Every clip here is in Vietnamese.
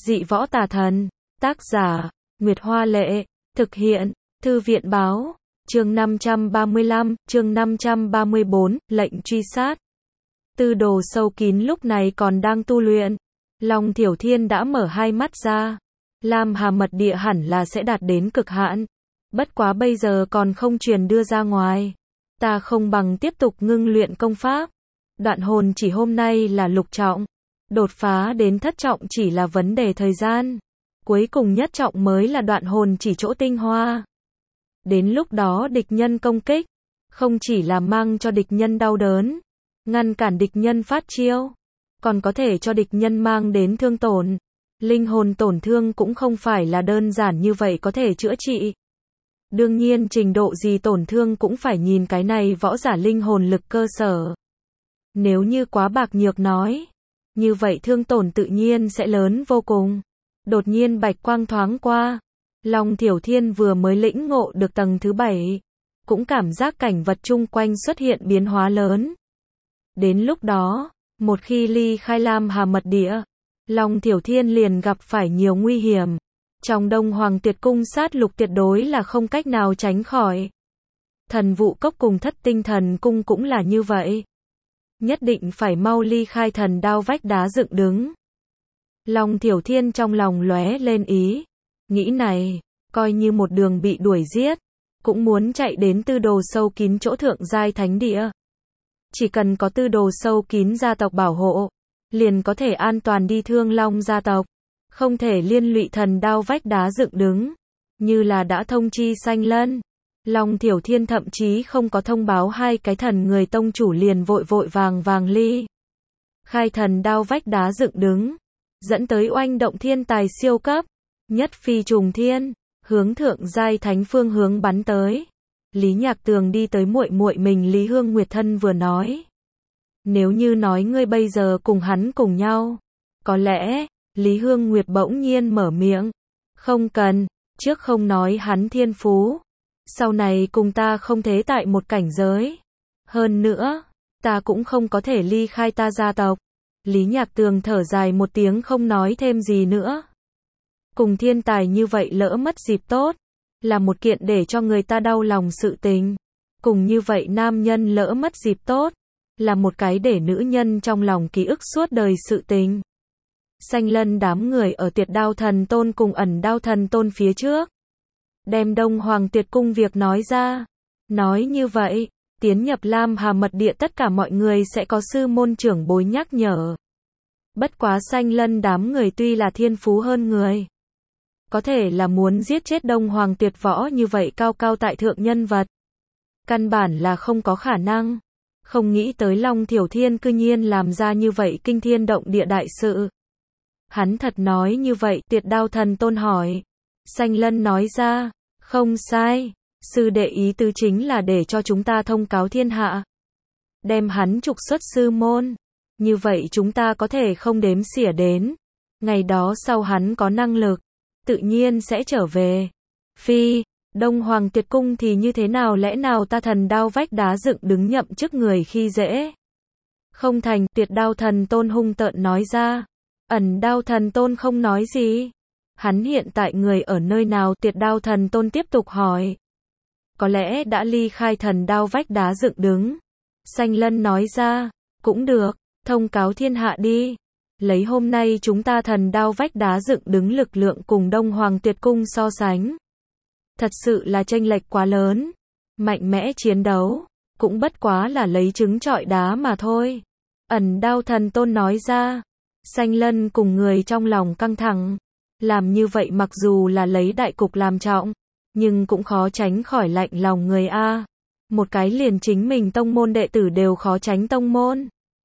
Dị võ tà thần. Tác giả, Nguyệt Hoa Lệ. Thực hiện, Thư viện Báo. Chương 535, chương 534, lệnh truy sát. Tư Đồ sâu kín lúc này còn đang tu luyện. Long Thiểu Thiên đã mở hai mắt ra. Lam Hà mật địa hẳn là sẽ đạt đến cực hạn. Bất quá bây giờ còn không truyền đưa ra ngoài. Ta không bằng tiếp tục ngưng luyện công pháp. Đoạn hồn chỉ hôm nay là lục trọng. Đột phá đến thất trọng chỉ là vấn đề thời gian. Cuối cùng nhất trọng mới là đoạn hồn chỉ chỗ tinh hoa. Đến lúc đó địch nhân công kích, không chỉ là mang cho địch nhân đau đớn, ngăn cản địch nhân phát chiêu, còn có thể cho địch nhân mang đến thương tổn. Linh hồn tổn thương cũng không phải là đơn giản như vậy có thể chữa trị. Đương nhiên trình độ gì tổn thương cũng phải nhìn cái này võ giả linh hồn lực cơ sở. Nếu như quá bạc nhược nói, như vậy thương tổn tự nhiên sẽ lớn vô cùng. Đột nhiên bạch quang thoáng qua. Long Thiểu Thiên vừa mới lĩnh ngộ được tầng thứ 7. Cũng cảm giác cảnh vật chung quanh xuất hiện biến hóa lớn. Đến lúc đó, một khi ly khai Lam Hà mật địa, Long Thiểu Thiên liền gặp phải nhiều nguy hiểm. Trong Đông Hoàng Tuyệt Cung sát lục tuyệt đối là không cách nào tránh khỏi. Thần Vụ Cốc cùng Thất Tinh Thần Cung cũng là như vậy. Nhất định phải mau ly khai thần đao vách đá dựng đứng. Long Thiểu Thiên trong lòng lóe lên ý. Nghĩ này, coi như một đường bị đuổi giết, cũng muốn chạy đến Tư Đồ sâu kín chỗ thượng giai thánh địa. Chỉ cần có Tư Đồ sâu kín gia tộc bảo hộ, liền có thể an toàn đi Thương Long gia tộc. Không thể liên lụy thần đao vách đá dựng đứng. Như là đã thông chi Sanh Lân. Long Thiểu Thiên thậm chí không có thông báo hai cái thần người tông chủ liền vội vội vàng ly khai thần đao vách đá dựng đứng, dẫn tới oanh động thiên tài siêu cấp, nhất phi trùng thiên, hướng thượng giai thánh phương hướng bắn tới. Lý Nhạc Tường đi tới muội muội mình Lý Hương Nguyệt thân vừa nói, nếu như nói ngươi bây giờ cùng hắn cùng nhau, có lẽ, Lý Hương Nguyệt bỗng nhiên mở miệng, không cần, trước không nói hắn thiên phú, sau này cùng ta không thế tại một cảnh giới. Hơn nữa, ta cũng không có thể ly khai ta gia tộc. Lý Nhạc Tường thở dài một tiếng không nói thêm gì nữa. Cùng thiên tài như vậy lỡ mất dịp tốt, là một kiện để cho người ta đau lòng sự tình. Cùng như vậy nam nhân lỡ mất dịp tốt, là một cái để nữ nhân trong lòng ký ức suốt đời sự tình. Sanh Lân đám người ở Tuyệt Đao Thần Tôn cùng Ẩn Đao Thần Tôn phía trước, đem Đông Hoàng Tuyệt Cung việc nói ra. Nói như vậy, tiến nhập Lam Hà mật địa tất cả mọi người sẽ có sư môn trưởng bối nhắc nhở. Bất quá Sanh Lân đám người tuy là thiên phú hơn người, có thể là muốn giết chết Đông Hoàng Tuyệt Võ như vậy cao cao tại thượng nhân vật, căn bản là không có khả năng. Không nghĩ tới Long Thiểu Thiên cư nhiên làm ra như vậy kinh thiên động địa đại sự. Hắn thật nói như vậy? Tuyệt Đao Thần Tôn hỏi. Sanh Lân nói ra, không sai, sư đệ ý tứ chính là để cho chúng ta thông cáo thiên hạ, đem hắn trục xuất sư môn. Như vậy chúng ta có thể không đếm xỉa đến. Ngày đó sau hắn có năng lực, tự nhiên sẽ trở về. Phi, Đông Hoàng Tuyệt Cung thì như thế nào, lẽ nào ta thần đao vách đá dựng đứng nhậm chức người khi dễ? Không thành, Tuyệt Đao Thần Tôn hung tợn nói ra. Ẩn Đao Thần Tôn không nói gì. Hắn hiện tại người ở nơi nào? Tuyệt Đao Thần Tôn tiếp tục hỏi. Có lẽ đã ly khai thần đao vách đá dựng đứng. Sanh Lân nói ra, cũng được, thông cáo thiên hạ đi. Lấy hôm nay chúng ta thần đao vách đá dựng đứng lực lượng cùng Đông Hoàng Tuyệt Cung so sánh, thật sự là chênh lệch quá lớn. Mạnh mẽ chiến đấu, cũng bất quá là lấy trứng trọi đá mà thôi. Ẩn Đao Thần Tôn nói ra. Sanh Lân cùng người trong lòng căng thẳng. Làm như vậy mặc dù là lấy đại cục làm trọng, nhưng cũng khó tránh khỏi lạnh lòng người a. Một cái liền chính mình tông môn đệ tử đều khó tránh tông môn,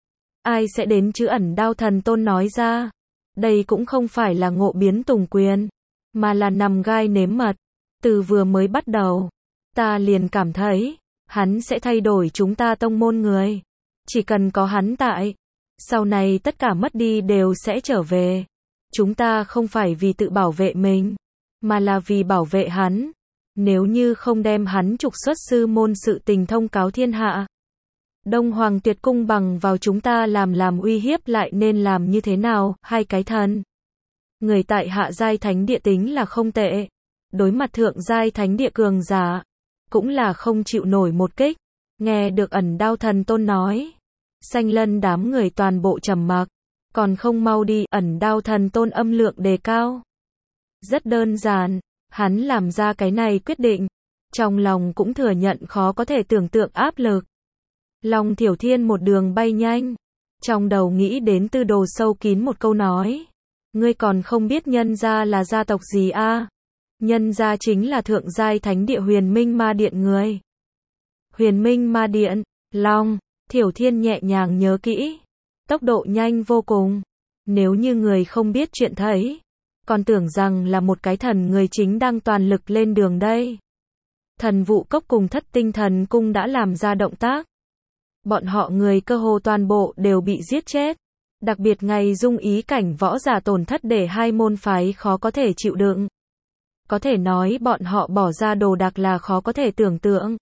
ai sẽ đến chứ? Ẩn Đao Thần Tôn nói ra. Đây cũng không phải là ngộ biến tùng quyền, mà là nằm gai nếm mật. Từ vừa mới bắt đầu, ta liền cảm thấy, hắn sẽ thay đổi chúng ta tông môn người. Chỉ cần có hắn tại, sau này tất cả mất đi đều sẽ trở về. Chúng ta không phải vì tự bảo vệ mình, mà là vì bảo vệ hắn. Nếu như không đem hắn trục xuất sư môn sự tình thông cáo thiên hạ, Đông Hoàng Tuyệt Cung bằng vào chúng ta làm uy hiếp lại nên làm như thế nào? Hai cái thần Người tại hạ giai thánh địa tính là không tệ. Đối mặt thượng giai thánh địa cường giả, cũng là không chịu nổi một kích. Nghe được Ẩn Đao Thần Tôn nói, Xanh Lân đám người toàn bộ trầm mặc. Còn không mau đi, Ẩn Đao Thần Tôn âm lượng đề cao. Rất đơn giản, hắn làm ra cái này quyết định. Trong lòng cũng thừa nhận khó có thể tưởng tượng áp lực. Long Thiểu Thiên một đường bay nhanh. Trong đầu nghĩ đến Tư Đồ sâu kín một câu nói. Ngươi còn không biết nhân gia là gia tộc gì a? Nhân gia chính là thượng giai thánh địa Huyền Minh Ma Điện người. Huyền Minh Ma Điện, Long Thiểu Thiên nhẹ nhàng nhớ kỹ. Tốc độ nhanh vô cùng. Nếu như người không biết chuyện thấy, còn tưởng rằng là một cái thần người chính đang toàn lực lên đường đây. Thần vụ cốc cùng Thất Tinh Thần cung đã làm ra động tác. Bọn họ người cơ hồ toàn bộ đều bị giết chết. Đặc biệt ngày dung ý cảnh võ giả tổn thất để hai môn phái khó có thể chịu đựng. Có thể nói bọn họ bỏ ra đồ đạc là khó có thể tưởng tượng.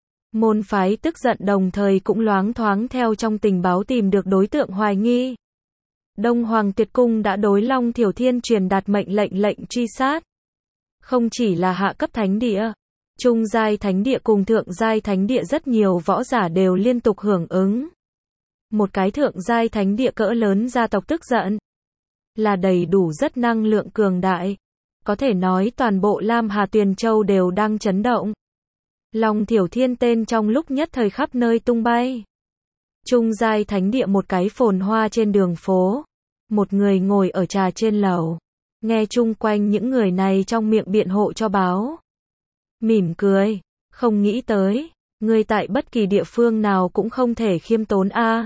Môn phái tức giận đồng thời cũng loáng thoáng theo trong tình báo tìm được đối tượng hoài nghi. Đông Hoàng Tuyệt Cung đã đối Long Thiểu Thiên truyền đạt mệnh lệnh truy sát. Không chỉ là hạ cấp thánh địa, trung giai thánh địa cùng thượng giai thánh địa rất nhiều võ giả đều liên tục hưởng ứng. Một cái thượng giai thánh địa cỡ lớn gia tộc tức giận, là đầy đủ rất năng lượng cường đại. Có thể nói toàn bộ Lam Hà Tuyền Châu đều đang chấn động. Long Thiểu Thiên tên trong lúc nhất thời khắp nơi tung bay. Trung giai thánh địa một cái phồn hoa trên đường phố. Một người ngồi ở trà trên lầu. Nghe chung quanh những người này trong miệng biện hộ cho báo. Mỉm cười. Không nghĩ tới. Người tại bất kỳ địa phương nào cũng không thể khiêm tốn a.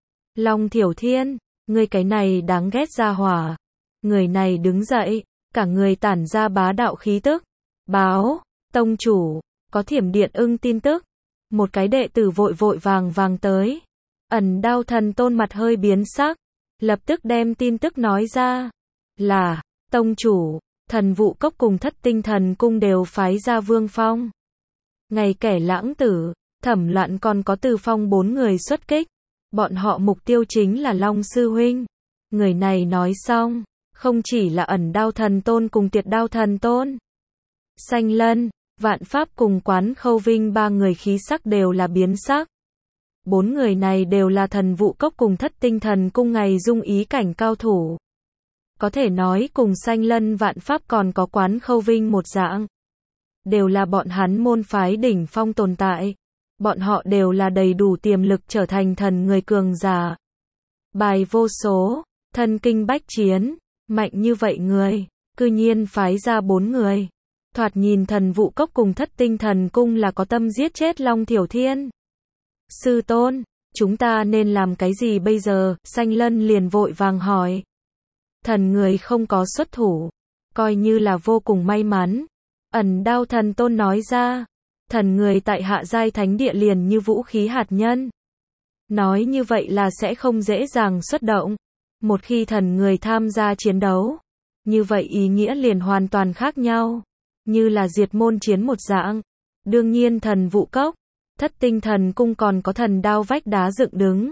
Long Thiểu Thiên. Người cái này đáng ghét ra hỏa. Người này đứng dậy. Cả người tản ra bá đạo khí tức. Báo. Tông chủ. Có Thiểm Điện Ưng tin tức. Một cái đệ tử vội vội vàng tới. Ẩn Đao Thần Tôn mặt hơi biến sắc. Lập tức đem tin tức nói ra. Là, tông chủ, Thần Vụ Cốc cùng Thất Tinh Thần cung đều phái ra Vương Phong. Ngày Kẻ Lãng Tử, Thẩm Loạn còn có Từ Phong 4 người xuất kích. Bọn họ mục tiêu chính là Long Sư Huynh. Người này nói xong, không chỉ là Ẩn Đao Thần Tôn cùng Tiệt Đao Thần Tôn. Xanh Lân, Vạn Pháp cùng Quán Khâu Vinh 3 người khí sắc đều là biến sắc. 4 người này đều là Thần Vụ Cốc cùng Thất Tinh Thần cung ngày dung ý cảnh cao thủ. Có thể nói cùng Xanh Lân Vạn Pháp còn có Quán Khâu Vinh một dạng. Đều là bọn hắn môn phái đỉnh phong tồn tại. Bọn họ đều là đầy đủ tiềm lực trở thành thần người cường giả. Bài vô số, thân kinh bách chiến, mạnh như vậy người, cư nhiên phái ra 4 người. Thoạt nhìn Thần Vụ Cốc cùng Thất Tinh Thần cung là có tâm giết chết Long Thiểu Thiên. Sư tôn, chúng ta nên làm cái gì bây giờ? Xanh Lân liền vội vàng hỏi. Thần người không có xuất thủ, coi như là vô cùng may mắn. Ẩn Đao Thần Tôn nói ra, thần người tại hạ giai thánh địa liền như vũ khí hạt nhân. Nói như vậy là sẽ không dễ dàng xuất động. Một khi thần người tham gia chiến đấu, như vậy ý nghĩa liền hoàn toàn khác nhau. Như là diệt môn chiến một dạng. Đương nhiên Thần Vụ Cốc, Thất Tinh Thần cung còn có Thần Đao vách đá dựng đứng.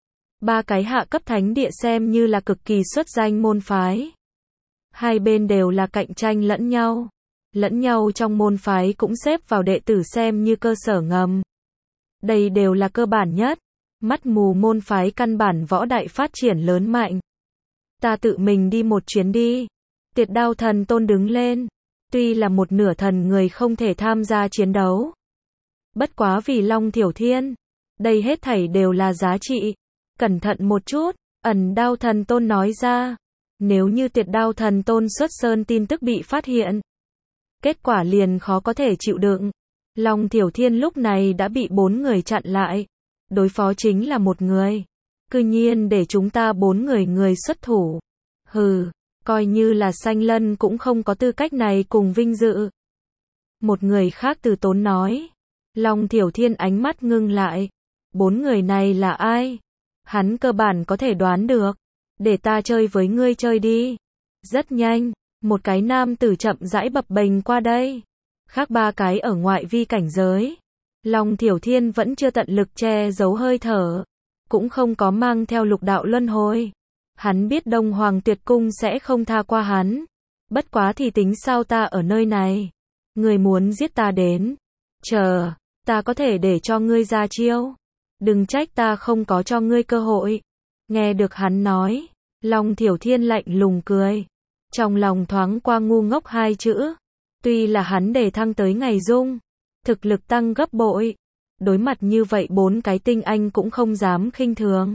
3 cái hạ cấp thánh địa xem như là cực kỳ xuất danh môn phái. Hai bên đều là cạnh tranh lẫn nhau. Lẫn nhau trong môn phái cũng xếp vào đệ tử xem như cơ sở ngầm. Đây đều là cơ bản nhất. Mắt mù môn phái căn bản võ đại phát triển lớn mạnh. Ta tự mình đi một chuyến đi. Tiệt Đao Thần Tôn đứng lên. Tuy là một nửa thần người không thể tham gia chiến đấu. Bất quá vì Long Thiểu Thiên. Đây hết thảy đều là giá trị. Cẩn thận một chút, Ẩn Đao Thần Tôn nói ra. Nếu như Tiệt Đao Thần Tôn xuất sơn tin tức bị phát hiện, kết quả liền khó có thể chịu đựng. Long Thiểu Thiên lúc này đã bị 4 người chặn lại. Đối phó chính là một người. Cư nhiên để chúng ta 4 người xuất thủ. Hừ, coi như là Xanh Lân cũng không có tư cách này cùng vinh dự. Một người khác từ tốn nói. Long Thiểu Thiên ánh mắt ngưng lại. 4 người này là ai? Hắn cơ bản có thể đoán được. Để ta chơi với ngươi chơi đi. Rất nhanh, một cái nam tử chậm rãi bập bềnh qua đây. Khác 3 cái ở ngoại vi cảnh giới. Long Thiểu Thiên vẫn chưa tận lực che giấu hơi thở. Cũng không có mang theo lục đạo luân hồi. Hắn biết Đông Hoàng Tuyệt Cung sẽ không tha qua hắn. Bất quá thì tính sao, ta ở nơi này. Ngươi muốn giết ta đến. Chờ, ta có thể để cho ngươi ra chiêu. Đừng trách ta không có cho ngươi cơ hội. Nghe được hắn nói, Long Thiểu Thiên lạnh lùng cười. Trong lòng thoáng qua ngu ngốc hai chữ. Tuy là hắn đề thăng tới ngày dung, thực lực tăng gấp bội. Đối mặt như vậy 4 cái tinh anh cũng không dám khinh thường.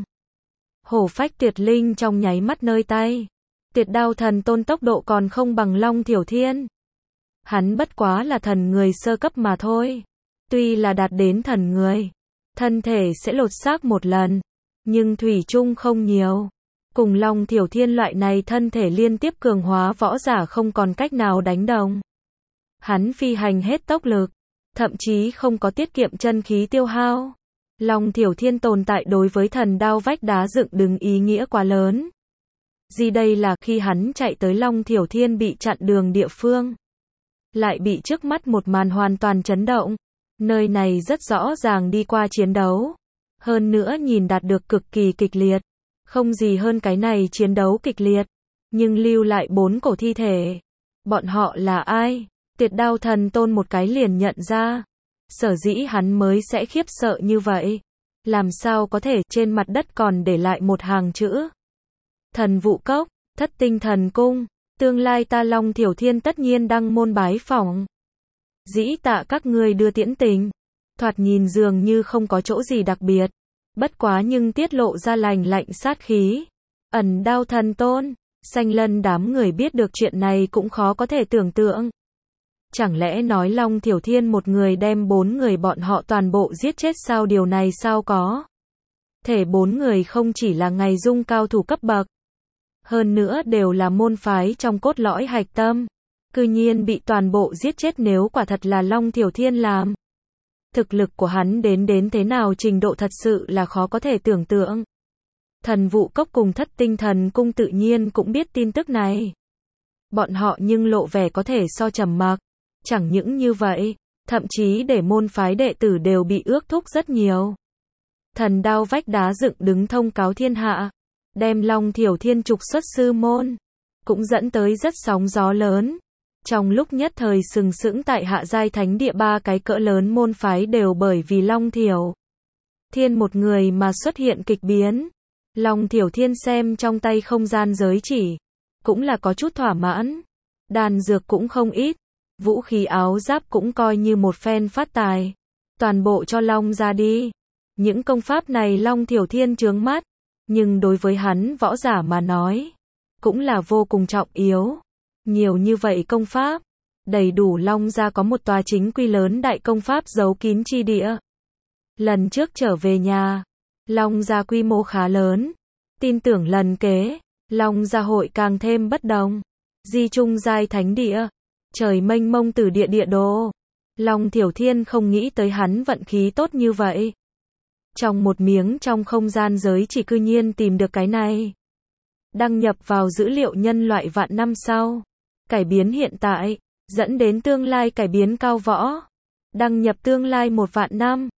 Hổ phách tuyệt linh trong nháy mắt nơi tay. Tuyệt đao thần tôn tốc độ còn không bằng Long Thiểu Thiên. Hắn bất quá là thần người sơ cấp mà thôi. Tuy là đạt đến thần người, thân thể sẽ lột xác một lần, nhưng thủy chung không nhiều. Cùng Long Thiểu Thiên loại này thân thể liên tiếp cường hóa võ giả không còn cách nào đánh đồng. Hắn phi hành hết tốc lực, thậm chí không có tiết kiệm chân khí tiêu hao. Long Thiểu Thiên tồn tại đối với thần đao vách đá dựng đứng ý nghĩa quá lớn. Gì đây là khi hắn chạy tới Long Thiểu Thiên bị chặn đường địa phương, lại bị trước mắt một màn hoàn toàn chấn động. Nơi này rất rõ ràng đi qua chiến đấu. Hơn nữa nhìn đạt được cực kỳ kịch liệt. Không gì hơn cái này chiến đấu kịch liệt. Nhưng lưu lại 4 cổ thi thể. Bọn họ là ai? Tuyệt đao thần tôn một cái liền nhận ra. Sở dĩ hắn mới sẽ khiếp sợ như vậy. Làm sao có thể trên mặt đất còn để lại một hàng chữ. Thần vụ cốc, thất tinh thần cung. Tương lai ta Long Thiểu Thiên tất nhiên đăng môn bái phỏng. Dĩ tạ các ngươi đưa tiễn tình. Thoạt nhìn dường như không có chỗ gì đặc biệt. Bất quá nhưng tiết lộ ra lành lạnh sát khí. Ẩn đao thần tôn. Xanh lân đám người biết được chuyện này cũng khó có thể tưởng tượng. Chẳng lẽ nói Long Thiểu Thiên một người đem 4 người bọn họ toàn bộ giết chết sao? Điều này sao có thể? 4 người không chỉ là ngày dung cao thủ cấp bậc, hơn nữa đều là môn phái trong cốt lõi hạch tâm. Cư nhiên bị toàn bộ giết chết, nếu quả thật là Long Thiểu Thiên làm. Thực lực của hắn đến thế nào, trình độ thật sự là khó có thể tưởng tượng. Thần vụ cốc cùng thất tinh thần cung tự nhiên cũng biết tin tức này. Bọn họ nhưng lộ vẻ có thể so trầm mặc. Chẳng những như vậy, thậm chí để môn phái đệ tử đều bị ước thúc rất nhiều. Thần đao vách đá dựng đứng thông cáo thiên hạ, đem Long Thiểu Thiên trục xuất sư môn, cũng dẫn tới rất sóng gió lớn. Trong lúc nhất thời sừng sững tại hạ giai thánh địa 3 cái cỡ lớn môn phái đều bởi vì Long Thiểu Thiên một người mà xuất hiện kịch biến. Long Thiểu Thiên xem trong tay không gian giới chỉ, cũng là có chút thỏa mãn. Đan dược cũng không ít, vũ khí áo giáp cũng coi như một phen phát tài. Toàn bộ cho Long ra đi. Những công pháp này Long Thiểu Thiên chướng mắt, nhưng đối với hắn võ giả mà nói, cũng là vô cùng trọng yếu. Nhiều như vậy công pháp, đầy đủ Long gia có một tòa chính quy lớn đại công pháp giấu kín chi địa. Lần trước trở về nhà, Long gia quy mô khá lớn, tin tưởng lần kế, Long gia hội càng thêm bất đồng. Di trung giai thánh địa, trời mênh mông từ địa đồ. Long Thiểu Thiên không nghĩ tới hắn vận khí tốt như vậy. Trong một miếng trong không gian giới chỉ cư nhiên tìm được cái này. Đăng nhập vào dữ liệu nhân loại vạn năm sau. Cải biến hiện tại, dẫn đến tương lai cải biến cao võ. Đăng nhập tương lai 1 vạn năm.